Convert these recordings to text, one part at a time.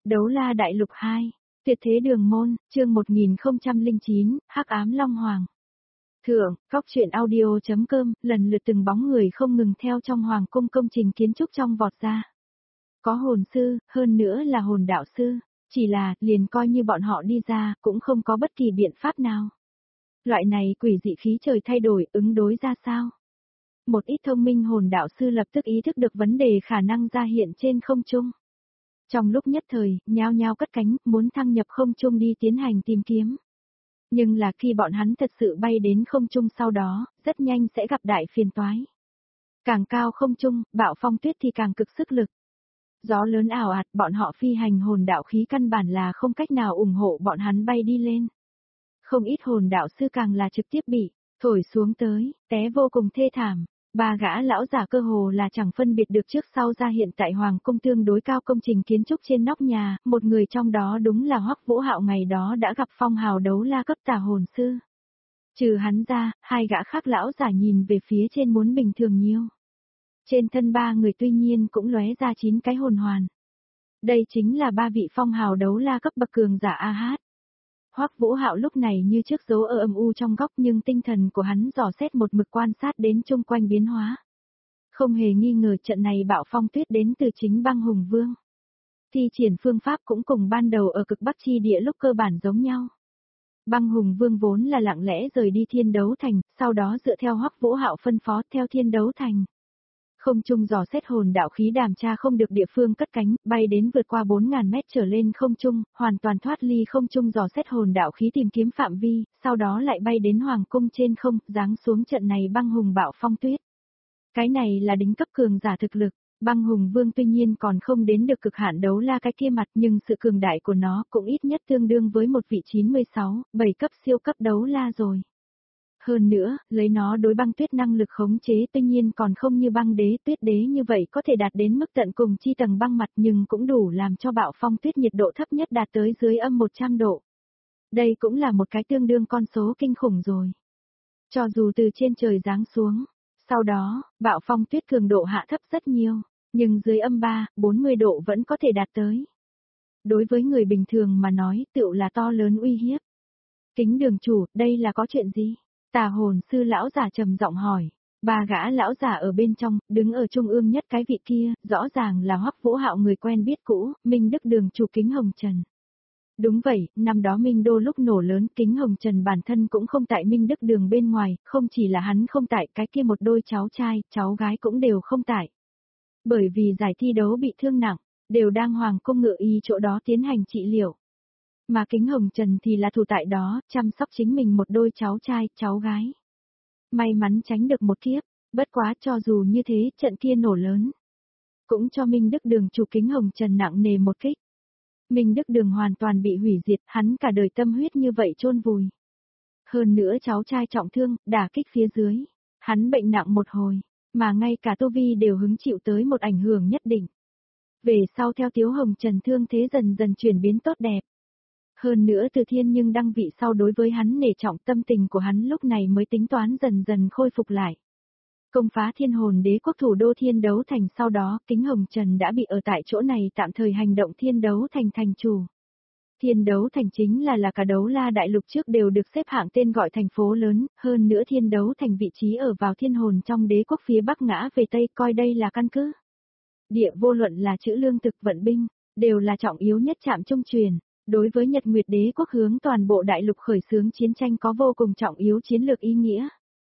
Đấu La Đại Lục 2, Tuyệt Thế Đường Môn, chương 1009, Hắc Ám Long Hoàng. Thượng, Phóc Truyện Audio.com, lần lượt từng bóng người không ngừng theo trong hoàng cung công trình kiến trúc trong vọt ra. Có hồn sư, hơn nữa là hồn đạo sư, chỉ là, liền coi như bọn họ đi ra, cũng không có bất kỳ biện pháp nào. Loại này quỷ dị khí trời thay đổi, ứng đối ra sao? Một ít thông minh hồn đạo sư lập tức ý thức được vấn đề khả năng ra hiện trên không trung. Trong lúc nhất thời, nhao nhao cất cánh, muốn thăng nhập không trung đi tiến hành tìm kiếm. Nhưng là khi bọn hắn thật sự bay đến không trung sau đó, rất nhanh sẽ gặp đại phiền toái. Càng cao không trung, bạo phong tuyết thì càng cực sức lực. Gió lớn ảo ạt, bọn họ phi hành hồn đạo khí căn bản là không cách nào ủng hộ bọn hắn bay đi lên. Không ít hồn đạo sư càng là trực tiếp bị thổi xuống tới, té vô cùng thê thảm. Ba gã lão giả cơ hồ là chẳng phân biệt được trước sau ra hiện tại hoàng cung tương đối cao công trình kiến trúc trên nóc nhà, một người trong đó đúng là Hoắc Vũ Hạo ngày đó đã gặp phong hào đấu la cấp tà hồn sư. Trừ hắn ra, hai gã khác lão giả nhìn về phía trên muốn bình thường nhiều. Trên thân ba người tuy nhiên cũng lóe ra 9 cái hồn hoàn. Đây chính là ba vị phong hào đấu la cấp bậc cường giả AH. Hoắc Vũ Hạo lúc này như trước giấu ở âm u trong góc nhưng tinh thần của hắn dò xét một mực quan sát đến chung quanh biến hóa. Không hề nghi ngờ trận này bạo phong tuyết đến từ chính băng hùng vương. Thi triển phương pháp cũng cùng ban đầu ở cực bắc chi địa lúc cơ bản giống nhau. Băng hùng vương vốn là lặng lẽ rời đi thiên đấu thành, sau đó dựa theo Hoắc Vũ Hạo phân phó theo thiên đấu thành. Không trung dò xét hồn đạo khí đàm tra không được địa phương cất cánh, bay đến vượt qua 4.000 mét trở lên không trung, hoàn toàn thoát ly không trung dò xét hồn đạo khí tìm kiếm phạm vi, sau đó lại bay đến hoàng cung trên không, giáng xuống trận này băng hùng bạo phong tuyết. Cái này là đỉnh cấp cường giả thực lực, băng hùng vương tuy nhiên còn không đến được cực hạn đấu la cái kia mặt nhưng sự cường đại của nó cũng ít nhất tương đương với một vị 96, 7 cấp siêu cấp đấu la rồi. Hơn nữa, lấy nó đối băng tuyết năng lực khống chế tuy nhiên còn không như băng đế tuyết đế như vậy có thể đạt đến mức tận cùng chi tầng băng mặt nhưng cũng đủ làm cho bạo phong tuyết nhiệt độ thấp nhất đạt tới dưới âm 100 độ. Đây cũng là một cái tương đương con số kinh khủng rồi. Cho dù từ trên trời giáng xuống, sau đó, bạo phong tuyết cường độ hạ thấp rất nhiều, nhưng dưới âm 40 độ vẫn có thể đạt tới. Đối với người bình thường mà nói tựu là to lớn uy hiếp. Kính đường chủ, đây là có chuyện gì? Tà hồn sư lão giả trầm giọng hỏi, ba gã lão giả ở bên trong, đứng ở trung ương nhất cái vị kia, rõ ràng là Hoắc Vũ Hạo người quen biết cũ, Minh Đức Đường chủ Kính Hồng Trần. Đúng vậy, năm đó Minh Đô lúc nổ lớn Kính Hồng Trần bản thân cũng không tại Minh Đức Đường bên ngoài, không chỉ là hắn không tại, cái kia một đôi cháu trai, cháu gái cũng đều không tại. Bởi vì giải thi đấu bị thương nặng, đều đang hoàng cung ngự y chỗ đó tiến hành trị liệu. Mà Kính Hồng Trần thì là thủ tại đó, chăm sóc chính mình một đôi cháu trai, cháu gái. May mắn tránh được một kiếp, bất quá cho dù như thế trận kia nổ lớn. Cũng cho Minh Đức Đường chủ Kính Hồng Trần nặng nề một kích. Minh Đức Đường hoàn toàn bị hủy diệt, hắn cả đời tâm huyết như vậy chôn vùi. Hơn nữa cháu trai trọng thương, đả kích phía dưới. Hắn bệnh nặng một hồi, mà ngay cả tu vi đều hứng chịu tới một ảnh hưởng nhất định. Về sau theo Tiếu Hồng Trần thương thế dần dần chuyển biến tốt đẹp. Hơn nữa Từ Thiên nhưng đăng vị sau đối với hắn nể trọng tâm tình của hắn lúc này mới tính toán dần dần khôi phục lại. Công phá thiên hồn đế quốc thủ đô thiên đấu thành sau đó Kính Hồng Trần đã bị ở tại chỗ này tạm thời hành động thiên đấu thành thành chủ. Thiên đấu thành chính là cả đấu la đại lục trước đều được xếp hạng tên gọi thành phố lớn, hơn nữa thiên đấu thành vị trí ở vào thiên hồn trong đế quốc phía bắc ngã về tây coi đây là căn cứ. Địa vô luận là chữ lương thực vận binh, đều là trọng yếu nhất trạm trung truyền. Đối với Nhật Nguyệt Đế quốc hướng toàn bộ đại lục khởi xướng chiến tranh có vô cùng trọng yếu chiến lược ý nghĩa.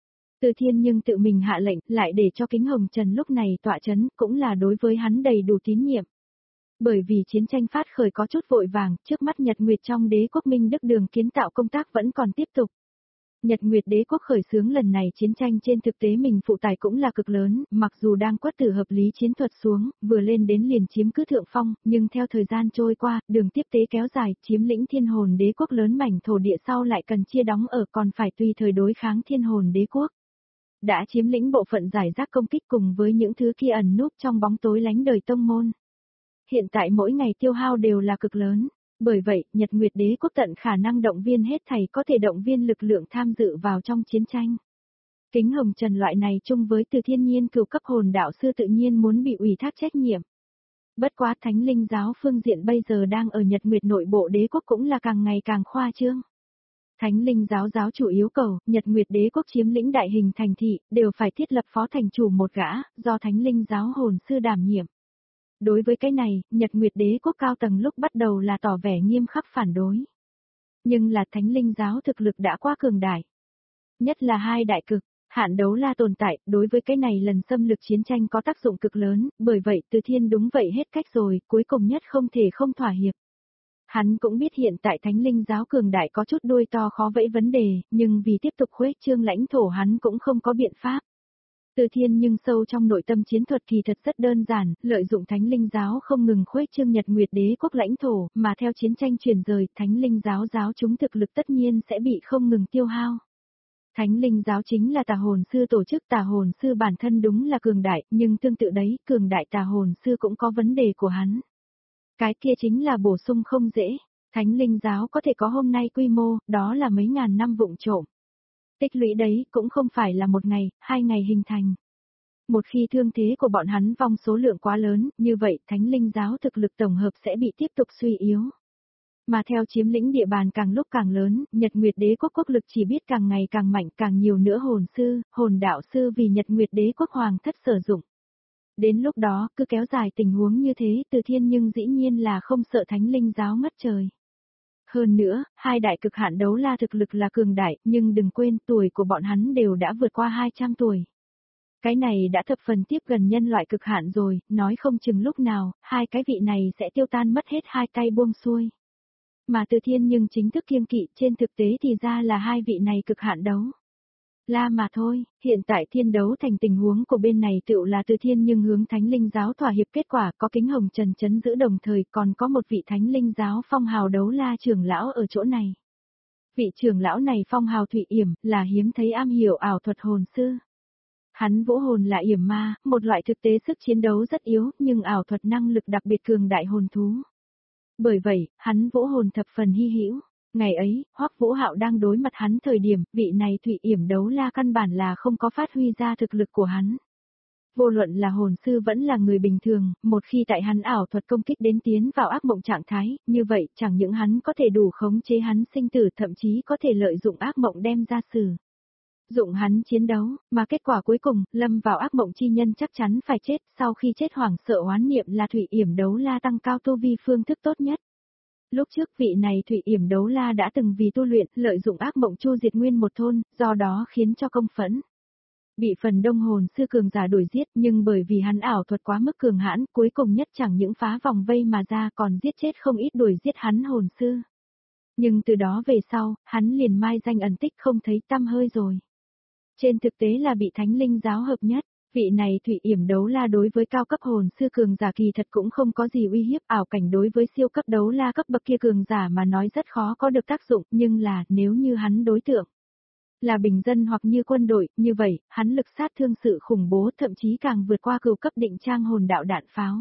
Từ Thiên nhưng tự mình hạ lệnh lại để cho Kính Hồng Trần lúc này tọa chấn cũng là đối với hắn đầy đủ tín nhiệm. Bởi vì chiến tranh phát khởi có chút vội vàng, trước mắt Nhật Nguyệt trong đế quốc Minh Đức Đường kiến tạo công tác vẫn còn tiếp tục. Nhật Nguyệt Đế quốc khởi xướng lần này chiến tranh trên thực tế mình phụ tải cũng là cực lớn, mặc dù đang quất tử hợp lý chiến thuật xuống, vừa lên đến liền chiếm cứ thượng phong, nhưng theo thời gian trôi qua, đường tiếp tế kéo dài, chiếm lĩnh thiên hồn đế quốc lớn mảnh thổ địa sau lại cần chia đóng ở còn phải tùy thời đối kháng thiên hồn đế quốc. Đã chiếm lĩnh bộ phận giải rác công kích cùng với những thứ kia ẩn núp trong bóng tối lánh đời tông môn. Hiện tại mỗi ngày tiêu hao đều là cực lớn. Bởi vậy, Nhật Nguyệt Đế quốc tận khả năng động viên hết thảy có thể động viên lực lượng tham dự vào trong chiến tranh. Kính Hồng Trần loại này chung với Từ Thiên nhiên cửu cấp hồn đạo sư tự nhiên muốn bị ủy thác trách nhiệm. Bất quá Thánh Linh giáo phương diện bây giờ đang ở Nhật Nguyệt nội bộ đế quốc cũng là càng ngày càng khoa trương. Thánh Linh giáo giáo chủ yêu cầu, Nhật Nguyệt đế quốc chiếm lĩnh đại hình thành thị, đều phải thiết lập phó thành chủ một gã, do Thánh Linh giáo hồn sư đảm nhiệm. Đối với cái này, Nhật Nguyệt đế quốc cao tầng lúc bắt đầu là tỏ vẻ nghiêm khắc phản đối. Nhưng là Thánh Linh giáo thực lực đã quá cường đại. Nhất là hai đại cực, hạn đấu la tồn tại, đối với cái này lần xâm lược chiến tranh có tác dụng cực lớn, bởi vậy Từ Thiên đúng vậy hết cách rồi, cuối cùng nhất không thể không thỏa hiệp. Hắn cũng biết hiện tại Thánh Linh giáo cường đại có chút đuôi to khó vẫy vấn đề, nhưng vì tiếp tục khuếch trương lãnh thổ hắn cũng không có biện pháp. Từ Thiên nhưng sâu trong nội tâm chiến thuật kỳ thật rất đơn giản, lợi dụng Thánh Linh giáo không ngừng khuếch trương Nhật Nguyệt đế quốc lãnh thổ, mà theo chiến tranh chuyển rời, Thánh Linh giáo giáo chúng thực lực tất nhiên sẽ bị không ngừng tiêu hao. Thánh Linh giáo chính là tà hồn sư tổ chức, tà hồn sư bản thân đúng là cường đại, nhưng tương tự đấy, cường đại tà hồn sư cũng có vấn đề của hắn. Cái kia chính là bổ sung không dễ, Thánh Linh giáo có thể có hôm nay quy mô, đó là mấy ngàn năm vụng trộm. Tích lũy đấy cũng không phải là một ngày, 2 ngày hình thành. Một khi thương thế của bọn hắn vong số lượng quá lớn, như vậy Thánh Linh giáo thực lực tổng hợp sẽ bị tiếp tục suy yếu. Mà theo chiếm lĩnh địa bàn càng lúc càng lớn, Nhật Nguyệt đế quốc quốc lực chỉ biết càng ngày càng mạnh, càng nhiều nữa hồn sư, hồn đạo sư vì Nhật Nguyệt đế quốc hoàng thất sử dụng. Đến lúc đó, cứ kéo dài tình huống như thế, Từ Thiên nhưng dĩ nhiên là không sợ Thánh Linh giáo ngất trời. Hơn nữa, hai đại cực hạn đấu la thực lực là cường đại, nhưng đừng quên tuổi của bọn hắn đều đã vượt qua 200 tuổi. Cái này đã thập phần tiếp gần nhân loại cực hạn rồi, nói không chừng lúc nào, hai cái vị này sẽ tiêu tan mất hết hai tay buông xuôi. Mà Từ Thiên nhưng chính thức kiêng kỵ, trên thực tế thì ra là hai vị này cực hạn đấu la mà thôi, hiện tại thiên đấu thành tình huống của bên này tựu là Từ Thiên nhưng hướng Thánh Linh giáo thỏa hiệp, kết quả có Kính Hồng Trần chấn giữ, đồng thời còn có một vị Thánh Linh giáo phong hào đấu la trưởng lão ở chỗ này. Vị trưởng lão này phong hào Thụy Yểm, là hiếm thấy am hiểu ảo thuật hồn sư. Hắn vũ hồn là yểm ma, một loại thực tế sức chiến đấu rất yếu, nhưng ảo thuật năng lực đặc biệt cường đại hồn thú. Bởi vậy, hắn vũ hồn thập phần hy hữu. Ngày ấy, Hoắc Vũ Hạo đang đối mặt hắn thời điểm, vị này Thụy Yểm đấu la căn bản là không có phát huy ra thực lực của hắn. Vô luận là hồn sư vẫn là người bình thường, một khi tại hắn ảo thuật công kích đến tiến vào ác mộng trạng thái, như vậy chẳng những hắn có thể đủ khống chế hắn sinh tử, thậm chí có thể lợi dụng ác mộng đem ra sử dụng hắn chiến đấu, mà kết quả cuối cùng, lâm vào ác mộng chi nhân chắc chắn phải chết, sau khi chết hoảng sợ oán niệm là Thụy Yểm đấu la tăng cao tu vi phương thức tốt nhất. Lúc trước vị này Thụy Yểm đấu la đã từng vì tu luyện, lợi dụng ác mộng chu diệt nguyên một thôn, do đó khiến cho công phẫn. Bị phần đông hồn sư cường giả đuổi giết, nhưng bởi vì hắn ảo thuật quá mức cường hãn, cuối cùng nhất chẳng những phá vòng vây mà ra còn giết chết không ít đuổi giết hắn hồn sư. Nhưng từ đó về sau, hắn liền mai danh ẩn tích không thấy tăm hơi rồi. Trên thực tế là bị Thánh Linh giáo hợp nhất, vị này Thụy Yểm đấu la đối với cao cấp hồn sư cường giả kỳ thật cũng không có gì uy hiếp, ảo cảnh đối với siêu cấp đấu la cấp bậc kia cường giả mà nói rất khó có được tác dụng, nhưng là nếu như hắn đối tượng là bình dân hoặc như quân đội, như vậy, hắn lực sát thương sự khủng bố thậm chí càng vượt qua cửu cấp định trang hồn đạo đạn pháo.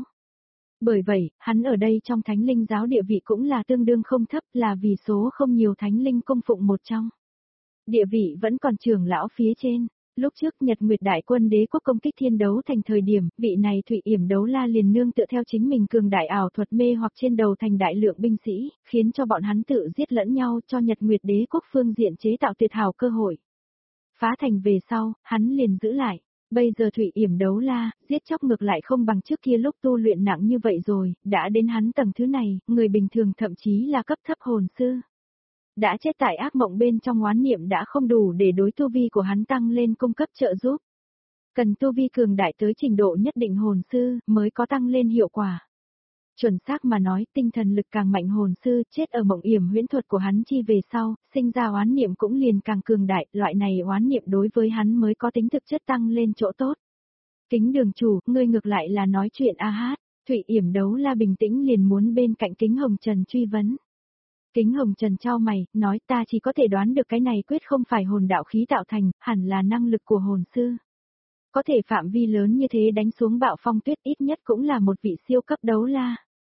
Bởi vậy, hắn ở đây trong Thánh Linh giáo địa vị cũng là tương đương không thấp, là vì số không nhiều Thánh Linh cung phụng một trong. Địa vị vẫn còn trưởng lão phía trên. Lúc trước Nhật Nguyệt đại quân đế quốc công kích thiên đấu thành thời điểm, vị này Thụy Yểm đấu la liền nương tựa theo chính mình cường đại ảo thuật mê hoặc trên đầu thành đại lượng binh sĩ, khiến cho bọn hắn tự giết lẫn nhau, cho Nhật Nguyệt đế quốc phương diện chế tạo tuyệt hảo cơ hội. Phá thành về sau, hắn liền giữ lại. Bây giờ Thụy Yểm đấu la, giết chóc ngược lại không bằng trước kia lúc tu luyện nặng như vậy rồi, đã đến hắn tầng thứ này, người bình thường thậm chí là cấp thấp hồn sư. Đã chết tại ác mộng bên trong oán niệm đã không đủ để đối tu vi của hắn tăng lên cung cấp trợ giúp. Cần tu vi cường đại tới trình độ nhất định hồn sư mới có tăng lên hiệu quả. Chuẩn xác mà nói, tinh thần lực càng mạnh hồn sư chết ở mộng yểm huyễn thuật của hắn chi về sau, sinh ra oán niệm cũng liền càng cường đại, loại này oán niệm đối với hắn mới có tính thực chất tăng lên chỗ tốt. Kính đường chủ, ngươi ngược lại là nói chuyện a hát, Thụy Yểm đấu la bình tĩnh liền muốn bên cạnh Kính Hồng Trần truy vấn. Kính Hồng Trần chau mày, nói ta chỉ có thể đoán được cái này quyết không phải hồn đạo khí tạo thành, hẳn là năng lực của hồn sư. Có thể phạm vi lớn như thế đánh xuống bạo phong tuyết ít nhất cũng là một vị siêu cấp đấu la.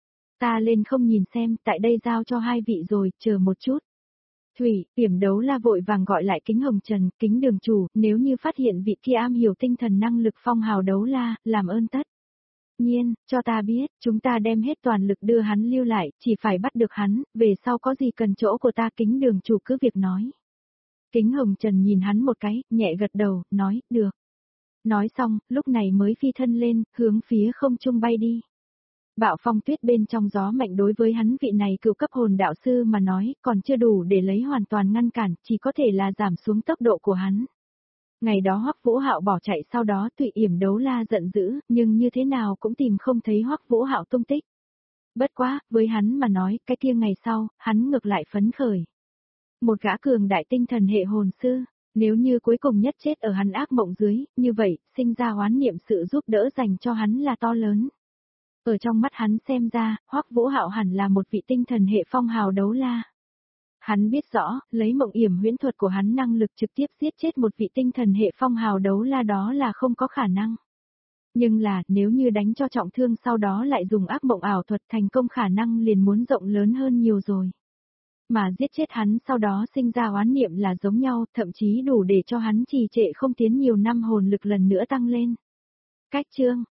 Ta lên không nhìn xem, tại đây giao cho hai vị rồi, chờ một chút. Thủy, Yểm đấu la vội vàng gọi lại Kính Hồng Trần, Kính đường chủ, nếu như phát hiện vị kia am hiểu tinh thần năng lực phong hào đấu la, làm ơn tất. Nhiên, cho ta biết, chúng ta đem hết toàn lực đưa hắn lưu lại, chỉ phải bắt được hắn, về sau có gì cần chỗ của ta Kính đường chủ cứ việc nói. Kính Hồng Trần nhìn hắn một cái, nhẹ gật đầu, nói, được. Nói xong, lúc này mới phi thân lên, hướng phía không trung bay đi. Bạo phong tuyết bên trong gió mạnh đối với hắn vị này cựu cấp hồn đạo sư mà nói, còn chưa đủ để lấy hoàn toàn ngăn cản, chỉ có thể là giảm xuống tốc độ của hắn. Ngày đó Hoắc Vũ Hạo bỏ chạy sau đó Tụy Yểm Đấu La giận dữ, nhưng như thế nào cũng tìm không thấy Hoắc Vũ Hạo tung tích. Bất quá, với hắn mà nói, cái kia ngày sau, hắn ngược lại phấn khởi. Một gã cường đại tinh thần hệ hồn sư, nếu như cuối cùng nhất chết ở hắn ác mộng dưới, như vậy, sinh ra oán niệm sự giúp đỡ dành cho hắn là to lớn. Ở trong mắt hắn xem ra, Hoắc Vũ Hạo hẳn là một vị tinh thần hệ phong hào đấu la. Hắn biết rõ, lấy mộng yểm huyễn thuật của hắn năng lực trực tiếp giết chết một vị tinh thần hệ phong hào đấu la đó là không có khả năng. Nhưng là, nếu như đánh cho trọng thương sau đó lại dùng ác mộng ảo thuật thành công khả năng liền muốn rộng lớn hơn nhiều rồi. Mà giết chết hắn sau đó sinh ra oán niệm là giống nhau, thậm chí đủ để cho hắn trì trệ không tiến nhiều năm hồn lực lần nữa tăng lên. Cách chương